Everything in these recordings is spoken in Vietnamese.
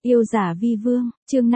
Yêu giả vi vương, chương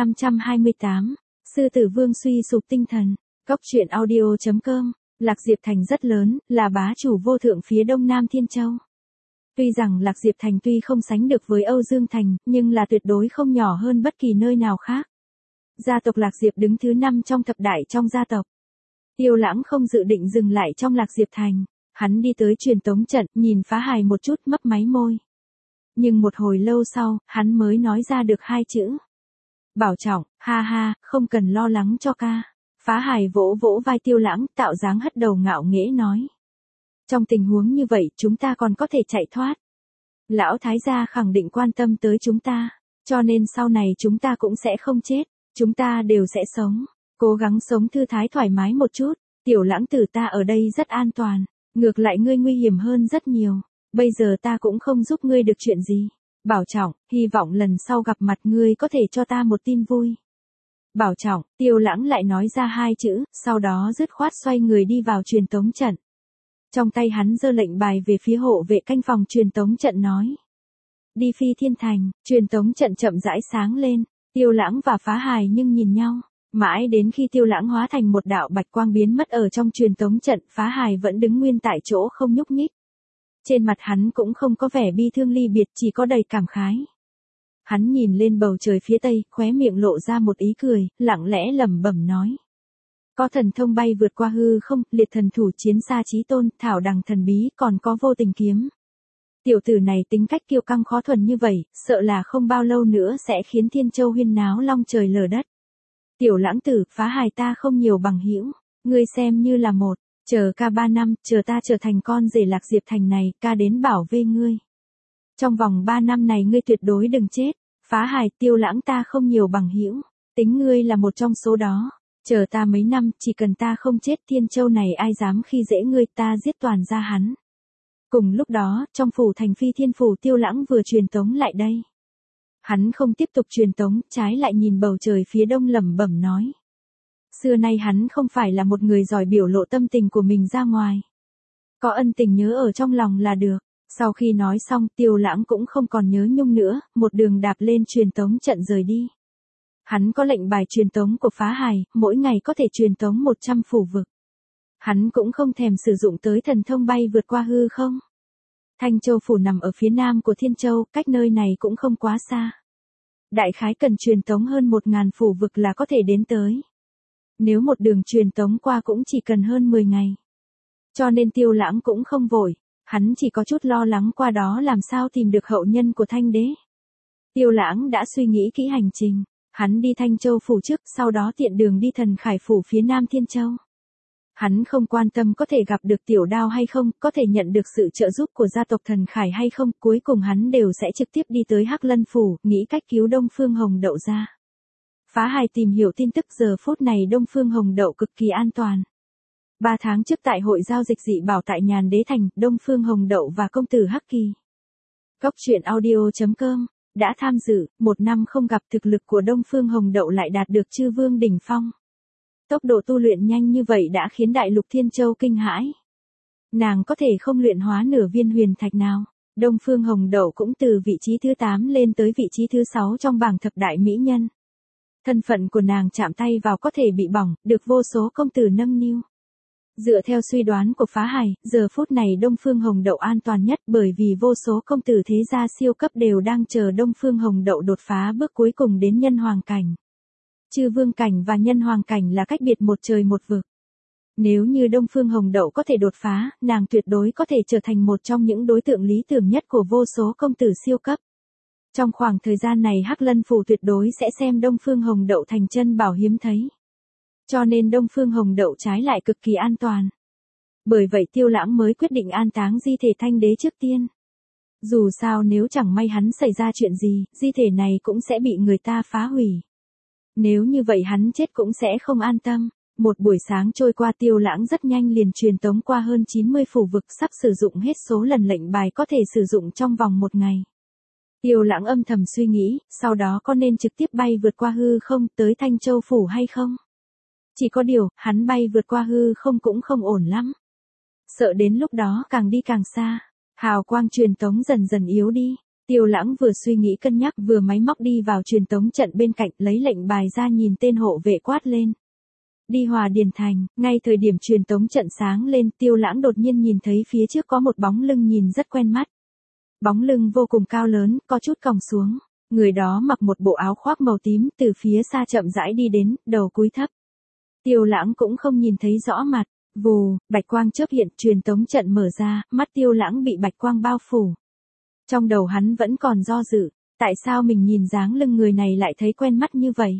528. Sư tử vương suy sụp tinh thần. Cốc truyện audio.com. Lạc Diệp Thành rất lớn, là bá chủ vô thượng phía đông nam Thiên Châu. Tuy rằng Lạc Diệp Thành tuy không sánh được với Âu Dương Thành, nhưng là tuyệt đối không nhỏ hơn bất kỳ nơi nào khác. Gia tộc Lạc Diệp đứng thứ 5 trong thập đại trong gia tộc. Tiêu Lãng không dự định dừng lại trong Lạc Diệp Thành. Hắn đi tới truyền tống trận, nhìn Phá Hải một chút mấp máy môi. Nhưng một hồi lâu sau, hắn mới nói ra được 2 chữ. Bảo trọng, ha ha, không cần lo lắng cho ca. Phá Hải vỗ vỗ vai Tiêu Lãng, tạo dáng hất đầu ngạo nghễ nói. Trong tình huống như vậy chúng ta còn có thể chạy thoát. Lão Thái gia khẳng định quan tâm tới chúng ta, cho nên sau này chúng ta cũng sẽ không chết, chúng ta đều sẽ sống. Cố gắng sống thư thái thoải mái một chút, Tiểu Lãng tử ta ở đây rất an toàn, ngược lại ngươi nguy hiểm hơn rất nhiều. Bây giờ ta cũng không giúp ngươi được chuyện gì. Bảo trọng, hy vọng lần sau gặp mặt ngươi có thể cho ta một tin vui. Bảo trọng, Tiêu Lãng lại nói ra 2 chữ, sau đó dứt khoát xoay người đi vào truyền tống trận. Trong tay hắn giơ lệnh bài về phía hộ vệ canh phòng truyền tống trận nói. Đi Phi Thiên Thành, truyền tống trận chậm rãi sáng lên, Tiêu Lãng và Phá Hải nhưng nhìn nhau. Mãi đến khi Tiêu Lãng hóa thành một đạo bạch quang biến mất ở trong truyền tống trận, Phá Hải vẫn đứng nguyên tại chỗ không nhúc nhích. Trên mặt hắn cũng không có vẻ bi thương ly biệt, chỉ có đầy cảm khái. Hắn nhìn lên bầu trời phía tây, khóe miệng lộ ra một ý cười, lặng lẽ lẩm bẩm nói. Có thần thông bay vượt qua hư không, liệt thần thủ chiến xa chí tôn, thảo đằng thần bí, còn có vô tình kiếm. Tiểu tử này tính cách kiêu căng khó thuần như vậy, sợ là không bao lâu nữa sẽ khiến Thiên Châu huyên náo long trời lở đất. Tiểu Lãng tử, Phá Hải ta không nhiều bằng hữu, ngươi xem như là một. Chờ ca 3 năm, chờ ta trở thành con rể Lạc Diệp Thành này, ca đến bảo vệ ngươi. Trong vòng 3 năm này ngươi tuyệt đối đừng chết. Phá Hải, Tiêu Lãng ta không nhiều bằng hữu, tính ngươi là một trong số đó. Chờ ta mấy năm, chỉ cần ta không chết, Thiên Châu này ai dám khi dễ ngươi, ta giết toàn ra hắn. Cùng lúc đó, trong phủ thành Phi Thiên Phủ, Tiêu Lãng vừa truyền tống lại đây. Hắn không tiếp tục truyền tống, trái lại nhìn bầu trời phía đông lẩm bẩm nói. Xưa nay hắn không phải là một người giỏi biểu lộ tâm tình của mình ra ngoài. Có ân tình nhớ ở trong lòng là được. Sau khi nói xong, Tiêu Lãng cũng không còn nhớ nhung nữa, một đường đạp lên truyền tống trận rời đi. Hắn có lệnh bài truyền tống của Phá Hải, mỗi ngày có thể truyền tống 100 phủ vực. Hắn cũng không thèm sử dụng tới thần thông bay vượt qua hư không. Thanh Châu phủ nằm ở phía nam của Thiên Châu, cách nơi này cũng không quá xa. Đại khái cần truyền tống hơn 1000 phủ vực là có thể đến tới. Nếu một đường truyền tống qua cũng chỉ cần hơn 10 ngày. Cho nên Tiêu Lãng cũng không vội, hắn chỉ có chút lo lắng qua đó làm sao tìm được hậu nhân của Thanh đế. Tiêu Lãng đã suy nghĩ kỹ hành trình, hắn đi Thanh Châu phủ trước, sau đó tiện đường đi Thần Khải phủ phía nam Thiên Châu. Hắn không quan tâm có thể gặp được Tiểu Đao hay không, có thể nhận được sự trợ giúp của gia tộc Thần Khải hay không, cuối cùng hắn đều sẽ trực tiếp đi tới Hắc Lân phủ, nghĩ cách cứu Đông Phương Hồng Đậu ra. Phá Hải tìm hiểu tin tức, giờ phút này Đông Phương Hồng Đậu cực kỳ an toàn. 3 tháng trước tại hội giao dịch dị bảo tại Nhàn Đế Thành, Đông Phương Hồng Đậu và công tử Hắc Kỳ. Cốc truyện audio.com đã tham dự, 1 năm không gặp, thực lực của Đông Phương Hồng Đậu lại đạt được chư vương đỉnh phong. Tốc độ tu luyện nhanh như vậy đã khiến đại lục Thiên Châu kinh hãi. Nàng có thể không luyện hóa nửa viên huyền thạch nào. Đông Phương Hồng Đậu cũng từ vị trí thứ 8 lên tới vị trí thứ 6 trong bảng thập đại mỹ nhân. Thân phận của nàng chạm tay vào có thể bị bỏng, được vô số công tử nâng niu. Dựa theo suy đoán của Phá Hải, giờ phút này Đông Phương Hồng Đậu an toàn nhất, bởi vì vô số công tử thế gia siêu cấp đều đang chờ Đông Phương Hồng Đậu đột phá bước cuối cùng đến nhân hoàng cảnh. Chư vương cảnh và nhân hoàng cảnh là cách biệt một trời một vực. Nếu như Đông Phương Hồng Đậu có thể đột phá, nàng tuyệt đối có thể trở thành một trong những đối tượng lý tưởng nhất của vô số công tử siêu cấp. Trong khoảng thời gian này Hắc Lân phủ tuyệt đối sẽ xem Đông Phương Hồng Đậu thành chân bảo hiếm thấy. Cho nên Đông Phương Hồng Đậu trái lại cực kỳ an toàn. Bởi vậy Tiêu Lãng mới quyết định an táng di thể Thanh đế trước tiên. Dù sao nếu chẳng may hắn xảy ra chuyện gì, di thể này cũng sẽ bị người ta phá hủy. Nếu như vậy hắn chết cũng sẽ không an tâm. Một buổi sáng trôi qua, Tiêu Lãng rất nhanh liền truyền tống qua hơn 90 phủ vực, sắp sử dụng hết số lần lệnh bài có thể sử dụng trong vòng 1 ngày. Tiêu Lãng âm thầm suy nghĩ, sau đó có nên trực tiếp bay vượt qua hư không tới Thanh Châu phủ hay không? Chỉ có điều, hắn bay vượt qua hư không cũng không ổn lắm. Sợ đến lúc đó càng đi càng xa, hào quang truyền tống dần dần yếu đi. Tiêu Lãng vừa suy nghĩ cân nhắc vừa máy móc đi vào truyền tống trận bên cạnh lấy lệnh bài ra nhìn tên hộ vệ quát lên. Đi Hòa Điền Thành, ngay thời điểm truyền tống trận sáng lên Tiêu Lãng đột nhiên nhìn thấy phía trước có một bóng lưng nhìn rất quen mắt. Bóng lưng vô cùng cao lớn, có chút còng xuống. Người đó mặc một bộ áo khoác màu tím từ phía xa chậm rãi đi đến, đầu cúi thấp. Tiêu Lãng cũng không nhìn thấy rõ mặt. Vù, bạch quang chớp hiện, truyền tống trận mở ra, mắt Tiêu Lãng bị bạch quang bao phủ. Trong đầu hắn vẫn còn do dự, tại sao mình nhìn dáng lưng người này lại thấy quen mắt như vậy?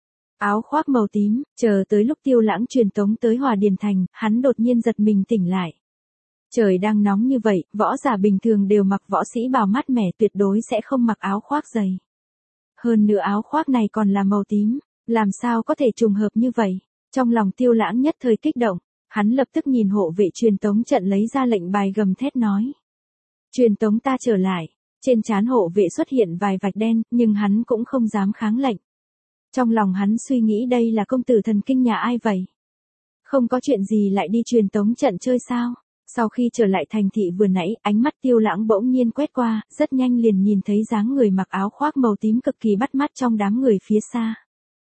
Áo khoác màu tím, chờ tới lúc Tiêu Lãng truyền tống tới Hòa Điền Thành, hắn đột nhiên giật mình tỉnh lại. Trời đang nóng như vậy, võ giả bình thường đều mặc võ sĩ bào mát mẻ tuyệt đối sẽ không mặc áo khoác dày. Hơn nữa áo khoác này còn là màu tím, làm sao có thể trùng hợp như vậy? Trong lòng Tiêu Lãng nhất thời kích động, hắn lập tức nhìn hộ vệ truyền tống trận lấy ra lệnh bài gầm thét nói. Truyền tống ta trở lại, trên trán hộ vệ xuất hiện vài vạch đen, nhưng hắn cũng không dám kháng lệnh. Trong lòng hắn suy nghĩ đây là công tử thần kinh nhà ai vậy? Không có chuyện gì lại đi truyền tống trận chơi sao? Sau khi trở lại thành thị vừa nãy, ánh mắt Tiêu Lãng bỗng nhiên quét qua, rất nhanh liền nhìn thấy dáng người mặc áo khoác màu tím cực kỳ bắt mắt trong đám người phía xa.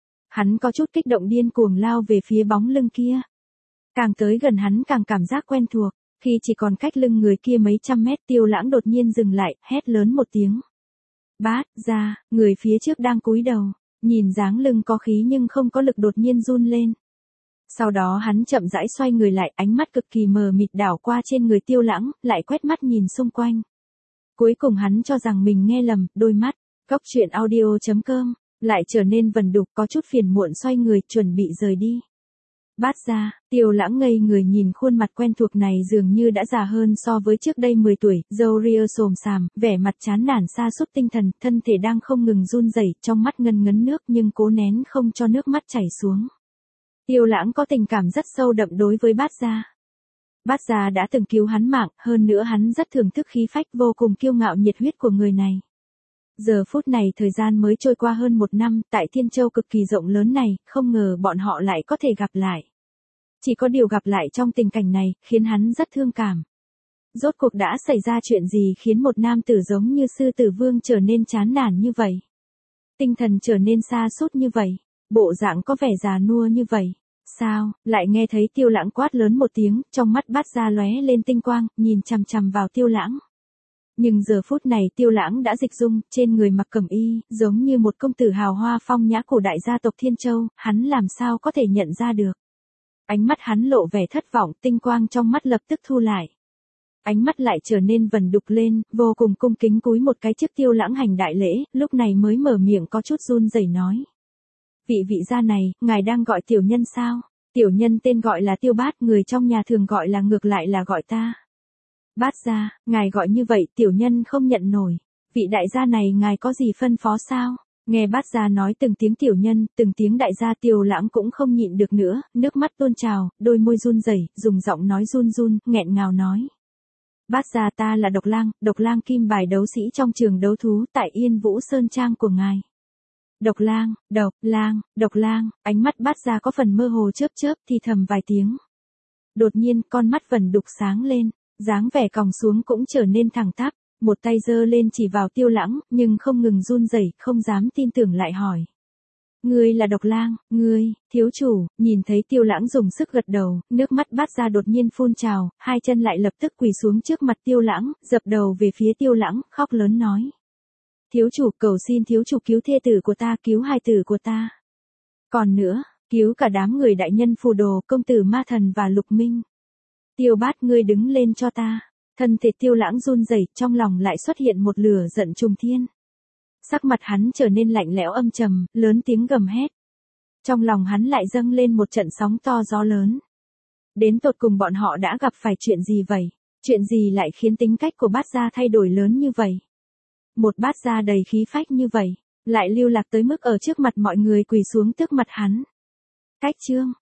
Hắn có chút kích động điên cuồng lao về phía bóng lưng kia. Càng tới gần hắn càng cảm giác quen thuộc, khi chỉ còn cách lưng người kia mấy trăm mét Tiêu Lãng đột nhiên dừng lại, hét lớn một tiếng. Bát ra, người phía trước đang cúi đầu, nhìn dáng lưng có khí nhưng không có lực đột nhiên run lên. Sau đó hắn chậm rãi xoay người lại, ánh mắt cực kỳ mờ mịt đảo qua trên người Tiêu Lãng, lại quét mắt nhìn xung quanh. Cuối cùng hắn cho rằng mình nghe lầm, đôi mắt, Cóc Truyện Audio.com, lại trở nên vần đục có chút phiền muộn xoay người chuẩn bị rời đi. Bát ra, Tiêu Lãng ngây người nhìn khuôn mặt quen thuộc này dường như đã già hơn so với trước đây 10 tuổi, râu ria xồm xàm, vẻ mặt chán nản sa sút tinh thần, thân thể đang không ngừng run rẩy, trong mắt ngấn ngấn nước nhưng cố nén không cho nước mắt chảy xuống. Tiêu Lãng có tình cảm rất sâu đậm đối với Bát gia. Bát gia đã từng cứu hắn mạng, hơn nữa hắn rất thưởng thức khí phách vô cùng kiêu ngạo nhiệt huyết của người này. Giờ phút này thời gian mới trôi qua hơn 1 năm, tại Thiên Châu cực kỳ rộng lớn này, không ngờ bọn họ lại có thể gặp lại. Chỉ có điều gặp lại trong tình cảnh này, khiến hắn rất thương cảm. Rốt cuộc đã xảy ra chuyện gì khiến một nam tử giống như Sư Tử Vương trở nên chán nản như vậy? Tinh thần trở nên sa sút như vậy? Bộ dạng có vẻ già nua như vậy? Sao, lại nghe thấy Tiêu Lãng quát lớn một tiếng, trong mắt Bát gia lóe lên tinh quang, nhìn chằm chằm vào Tiêu Lãng. Nhưng giờ phút này Tiêu Lãng đã dịch dung, trên người mặc cẩm y, giống như một công tử hào hoa phong nhã của đại gia tộc Thiên Châu, hắn làm sao có thể nhận ra được. Ánh mắt hắn lộ vẻ thất vọng, tinh quang trong mắt lập tức thu lại. Ánh mắt lại trở nên vần đục lên, vô cùng cung kính cúi một cái trước Tiêu Lãng hành đại lễ, lúc này mới mở miệng có chút run rẩy nói. Vị gia này, ngài đang gọi tiểu nhân sao? Tiểu nhân tên gọi là Tiêu Bát, người trong nhà thường gọi là ngược lại là gọi ta. Bát gia, ngài gọi như vậy tiểu nhân không nhận nổi. Vị đại gia này ngài có gì phân phó sao? Nghe Bát gia nói từng tiếng tiểu nhân, từng tiếng đại gia Tiêu Lãng cũng không nhịn được nữa, nước mắt tuôn trào, đôi môi run rẩy, dùng giọng nói run run, nghẹn ngào nói. Bát gia ta là Độc Lang kim bài đấu sĩ trong trường đấu thú tại Yên Vũ Sơn Trang của ngài. Độc Lang, ánh mắt Bát gia có phần mơ hồ chớp chớp thì thầm vài tiếng. Đột nhiên con mắt vần đục sáng lên, dáng vẻ còng xuống cũng trở nên thẳng tắp, một tay giơ lên chỉ vào Tiêu Lãng, nhưng không ngừng run rẩy, không dám tin tưởng lại hỏi. Ngươi là Độc Lang, ngươi, thiếu chủ, nhìn thấy Tiêu Lãng dùng sức gật đầu, nước mắt Bát gia đột nhiên phun trào, hai chân lại lập tức quỳ xuống trước mặt Tiêu Lãng, dập đầu về phía Tiêu Lãng, khóc lớn nói. Thiếu chủ, cầu xin thiếu chủ cứu thê tử của ta, cứu hài tử của ta. Còn nữa, cứu cả đám người đại nhân phù đồ, công tử Ma Thần và Lục Minh. Tiêu Bát ngươi đứng lên cho ta. Thân thể Tiêu Lãng run rẩy, trong lòng lại xuất hiện một lửa giận trùng thiên. Sắc mặt hắn trở nên lạnh lẽo âm trầm, lớn tiếng gầm hét. Trong lòng hắn lại dâng lên một trận sóng to gió lớn. Đến tột cùng bọn họ đã gặp phải chuyện gì vậy? Chuyện gì lại khiến tính cách của Bát gia thay đổi lớn như vậy? Một Bát gia đầy khí phách như vậy, lại lưu lạc tới mức ở trước mặt mọi người quỳ xuống trước mặt hắn. Cách chương